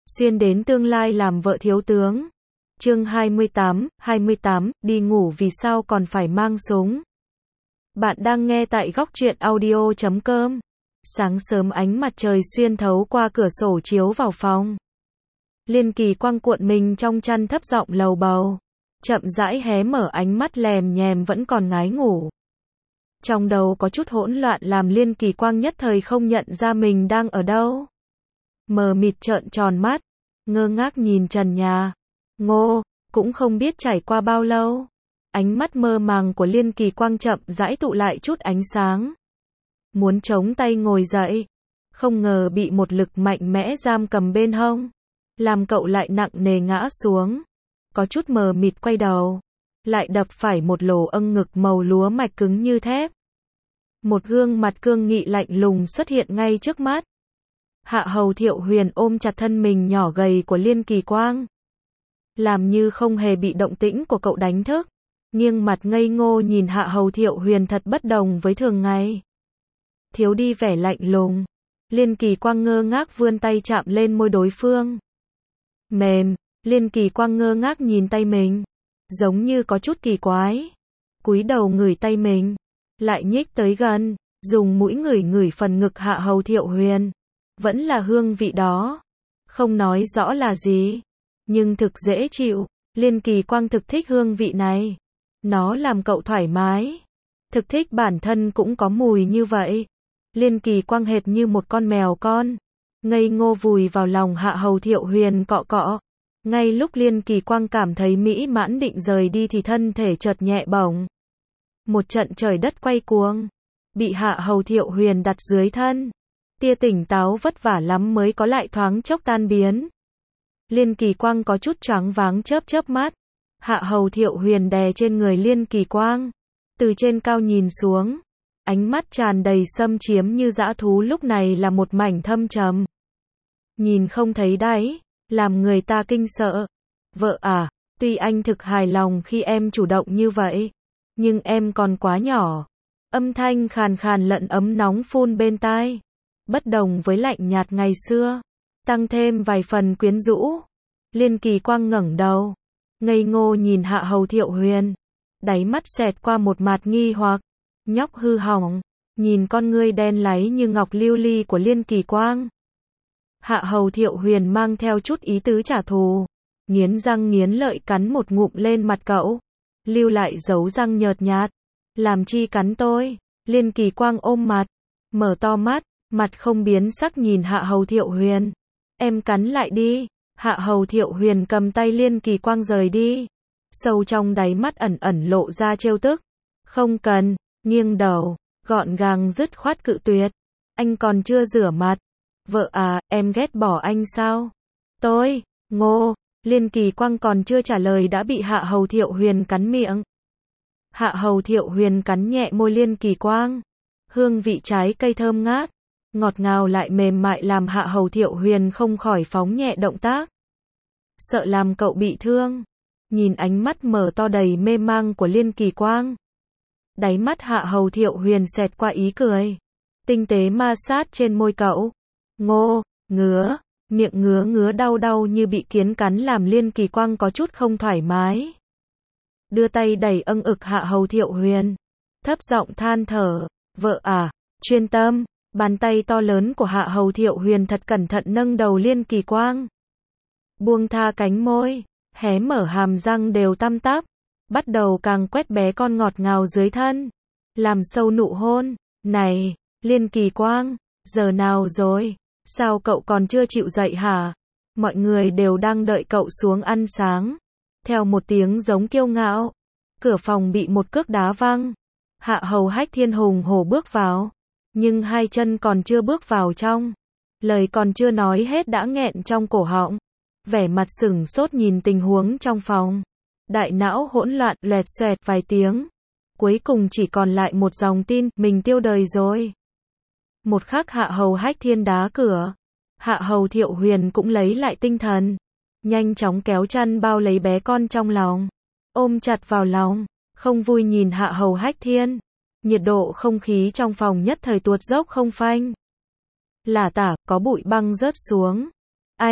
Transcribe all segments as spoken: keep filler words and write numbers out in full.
xuyên đến tương lai làm vợ thiếu tướng. Chương hai mươi tám, hai mươi tám, đi ngủ vì sao còn phải mang súng. Bạn đang nghe tại góc truyện audio chấm com. Sáng sớm ánh mặt trời xuyên thấu qua cửa sổ chiếu vào phòng. Liên Kỳ Quang cuộn mình trong chăn thấp giọng lầu bầu. Chậm rãi hé mở ánh mắt lèm nhèm vẫn còn ngái ngủ. Trong đầu có chút hỗn loạn làm Liên Kỳ Quang nhất thời không nhận ra mình đang ở đâu. Mờ mịt trợn tròn mắt, ngơ ngác nhìn trần nhà. Ngô, cũng không biết trải qua bao lâu. Ánh mắt mơ màng của Liên Kỳ Quang chậm rãi tụ lại chút ánh sáng. Muốn chống tay ngồi dậy, không ngờ bị một lực mạnh mẽ giam cầm bên hông, làm cậu lại nặng nề ngã xuống. Có chút mờ mịt quay đầu, lại đập phải một lỗ âng ngực màu lúa mạch cứng như thép. Một gương mặt cương nghị lạnh lùng xuất hiện ngay trước mắt. Hạ Hầu Thiệu Huyền ôm chặt thân mình nhỏ gầy của Liên Kỳ Quang, làm như không hề bị động tĩnh của cậu đánh thức, nghiêng mặt ngây ngô nhìn Hạ Hầu Thiệu Huyền thật bất đồng với thường ngày. Thiếu đi vẻ lạnh lùng, Liên Kỳ Quang ngơ ngác vươn tay chạm lên môi đối phương. Mềm, Liên Kỳ Quang ngơ ngác nhìn tay mình, giống như có chút kỳ quái. Cúi đầu ngửi tay mình, lại nhích tới gần, dùng mũi ngửi ngửi phần ngực Hạ Hầu Thiệu Huyền. Vẫn là hương vị đó. Không nói rõ là gì, nhưng thực dễ chịu. Liên Kỳ Quang thực thích hương vị này. Nó làm cậu thoải mái. Thực thích bản thân cũng có mùi như vậy. Liên Kỳ Quang hệt như một con mèo con, ngây ngô vùi vào lòng Hạ Hầu Thiệu Huyền cọ cọ. Ngay lúc Liên Kỳ Quang cảm thấy mỹ mãn định rời đi thì thân thể chợt nhẹ bổng. Một trận trời đất quay cuồng, bị Hạ Hầu Thiệu Huyền đặt dưới thân. Tia tỉnh táo vất vả lắm mới có lại thoáng chốc tan biến. Liên Kỳ Quang có chút choáng váng chớp chớp mắt. Hạ Hầu Thiệu Huyền đè trên người Liên Kỳ Quang, từ trên cao nhìn xuống, ánh mắt tràn đầy xâm chiếm như dã thú lúc này là một mảnh thâm trầm. Nhìn không thấy đáy, làm người ta kinh sợ. Vợ à, tuy anh thực hài lòng khi em chủ động như vậy, nhưng em còn quá nhỏ. Âm thanh khàn khàn lẫn ấm nóng phun bên tai. Bất đồng với lạnh nhạt ngày xưa, tăng thêm vài phần quyến rũ. Liên Kỳ Quang ngẩng đầu, ngây ngô nhìn Hạ Hầu Thiệu Huyền, đáy mắt xẹt qua một mạt nghi hoặc. Nhóc hư hỏng, nhìn con ngươi đen láy như ngọc lưu ly của Liên Kỳ Quang. Hạ Hầu Thiệu Huyền mang theo chút ý tứ trả thù, nghiến răng nghiến lợi cắn một ngụm lên mặt cậu, lưu lại dấu răng nhợt nhạt. Làm chi cắn tôi? Liên Kỳ Quang ôm mặt, mở to mắt, mặt không biến sắc nhìn Hạ Hầu Thiệu Huyền. Em cắn lại đi. Hạ Hầu Thiệu Huyền cầm tay Liên Kỳ Quang rời đi. Sâu trong đáy mắt ẩn ẩn lộ ra trêu tức. Không cần, nghiêng đầu, gọn gàng dứt khoát cự tuyệt. Anh còn chưa rửa mặt. Vợ à, em ghét bỏ anh sao? Tôi, Ngô. Liên Kỳ Quang còn chưa trả lời đã bị Hạ Hầu Thiệu Huyền cắn miệng. Hạ Hầu Thiệu Huyền cắn nhẹ môi Liên Kỳ Quang. Hương vị trái cây thơm ngát, ngọt ngào lại mềm mại làm Hạ Hầu Thiệu Huyền không khỏi phóng nhẹ động tác. Sợ làm cậu bị thương. Nhìn ánh mắt mở to đầy mê mang của Liên Kỳ Quang, đáy mắt Hạ Hầu Thiệu Huyền xẹt qua ý cười, tinh tế ma sát trên môi cậu. Ngô, ngứa, miệng ngứa ngứa đau đau như bị kiến cắn làm Liên Kỳ Quang có chút không thoải mái. Đưa tay đẩy âng ực Hạ Hầu Thiệu Huyền, thấp giọng than thở. Vợ à, chuyên tâm. Bàn tay to lớn của Hạ Hầu Thiệu Huyền thật cẩn thận nâng đầu Liên Kỳ Quang, buông tha cánh môi, hé mở hàm răng đều tăm tắp, bắt đầu càng quét bé con ngọt ngào dưới thân, làm sâu nụ hôn. Này, Liên Kỳ Quang, giờ nào rồi? Sao cậu còn chưa chịu dậy hả? Mọi người đều đang đợi cậu xuống ăn sáng. Theo một tiếng giống kiêu ngạo, cửa phòng bị một cước đá văng. Hạ Hầu Hách Thiên hùng hổ bước vào, nhưng hai chân còn chưa bước vào trong, lời còn chưa nói hết đã nghẹn trong cổ họng. Vẻ mặt sửng sốt nhìn tình huống trong phòng, đại não hỗn loạn loẹt xoẹt vài tiếng, cuối cùng chỉ còn lại một dòng tin, mình tiêu đời rồi. Một khắc Hạ Hầu Hách Thiên đá cửa, Hạ Hầu Thiệu Huyền cũng lấy lại tinh thần, nhanh chóng kéo chăn bao lấy bé con trong lòng, ôm chặt vào lòng, không vui nhìn Hạ Hầu Hách Thiên. Nhiệt độ không khí trong phòng nhất thời tuột dốc không phanh. Lả tả, có bụi băng rớt xuống. Anh,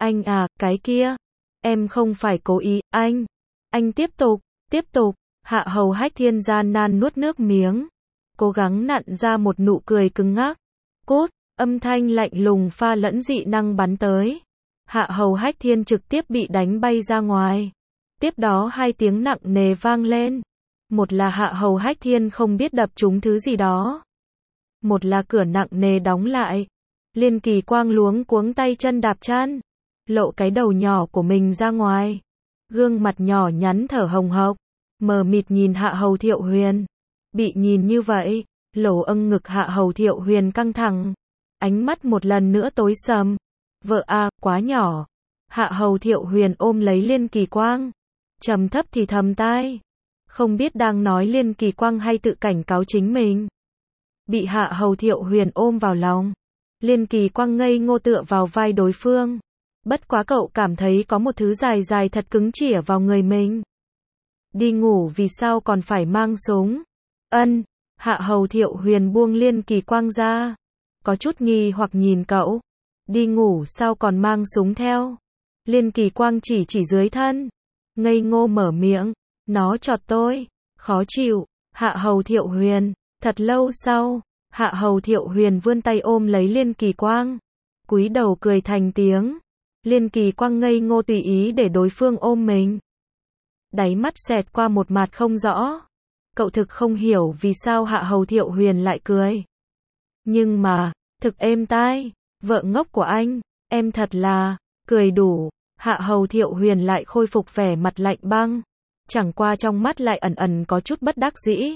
Anh à, cái kia. Em không phải cố ý, anh. Anh tiếp tục, tiếp tục. Hạ Hầu Hách Thiên gian nan nuốt nước miếng. Cố gắng nặn ra một nụ cười cứng ngắc. Cút, âm thanh lạnh lùng pha lẫn dị năng bắn tới. Hạ Hầu Hách Thiên trực tiếp bị đánh bay ra ngoài. Tiếp đó hai tiếng nặng nề vang lên. Một là Hạ Hầu Hách Thiên không biết đập trúng thứ gì đó. Một là cửa nặng nề đóng lại. Liên Kỳ Quang luống cuống tay chân đạp chăn, lộ cái đầu nhỏ của mình ra ngoài. Gương mặt nhỏ nhắn thở hồng hộc, mờ mịt nhìn Hạ Hầu Thiệu Huyền. Bị nhìn như vậy, lỗ âng ngực Hạ Hầu Thiệu Huyền căng thẳng. Ánh mắt một lần nữa tối sầm. Vợ a, à, quá nhỏ. Hạ Hầu Thiệu Huyền ôm lấy Liên Kỳ Quang, trầm thấp thì thầm tai. Không biết đang nói Liên Kỳ Quang hay tự cảnh cáo chính mình. Bị Hạ Hầu Thiệu Huyền ôm vào lòng, Liên Kỳ Quang ngây ngô tựa vào vai đối phương. Bất quá cậu cảm thấy có một thứ dài dài thật cứng chĩa vào người mình. Đi ngủ vì sao còn phải mang súng? Ân, Hạ Hầu Thiệu Huyền buông Liên Kỳ Quang ra, có chút nghi hoặc nhìn cậu. Đi ngủ sao còn mang súng theo? Liên Kỳ Quang chỉ chỉ dưới thân, ngây ngô mở miệng, nó chọt tôi, khó chịu. Hạ Hầu Thiệu Huyền, thật lâu sau, Hạ Hầu Thiệu Huyền vươn tay ôm lấy Liên Kỳ Quang, cúi đầu cười thành tiếng. Liên Kỳ Quang ngây ngô tùy ý để đối phương ôm mình. Đáy mắt xẹt qua một mặt không rõ. Cậu thực không hiểu vì sao Hạ Hầu Thiệu Huyền lại cười. Nhưng mà, thực êm tai, vợ ngốc của anh, em thật là, cười đủ. Hạ Hầu Thiệu Huyền lại khôi phục vẻ mặt lạnh băng. Chẳng qua trong mắt lại ẩn ẩn có chút bất đắc dĩ.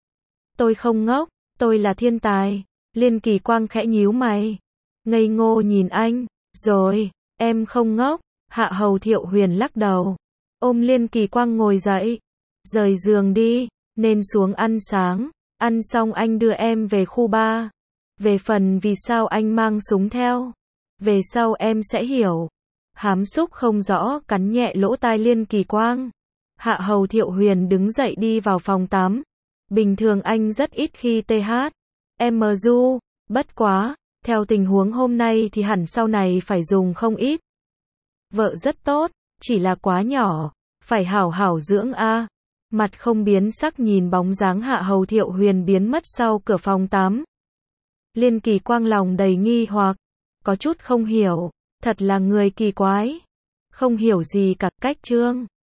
Tôi không ngốc, tôi là thiên tài. Liên Kỳ Quang khẽ nhíu mày, ngây ngô nhìn anh. Rồi, em không ngốc. Hạ Hầu Thiệu Huyền lắc đầu, ôm Liên Kỳ Quang ngồi dậy. Rời giường đi, nên xuống ăn sáng. Ăn xong anh đưa em về khu ba. Về phần vì sao anh mang súng theo, về sau em sẽ hiểu. Hám xúc không rõ cắn nhẹ lỗ tai Liên Kỳ Quang. Hạ Hầu Thiệu Huyền đứng dậy đi vào phòng tắm. Bình thường anh rất ít khi tê hát em du, bất quá, theo tình huống hôm nay thì hẳn sau này phải dùng không ít. Vợ rất tốt, chỉ là quá nhỏ, phải hảo hảo dưỡng a. Mặt không biến sắc nhìn bóng dáng Hạ Hầu Thiệu Huyền biến mất sau cửa phòng tắm. Liên Kỳ Quang lòng đầy nghi hoặc, có chút không hiểu, thật là người kỳ quái. Không hiểu gì cả, cách trương.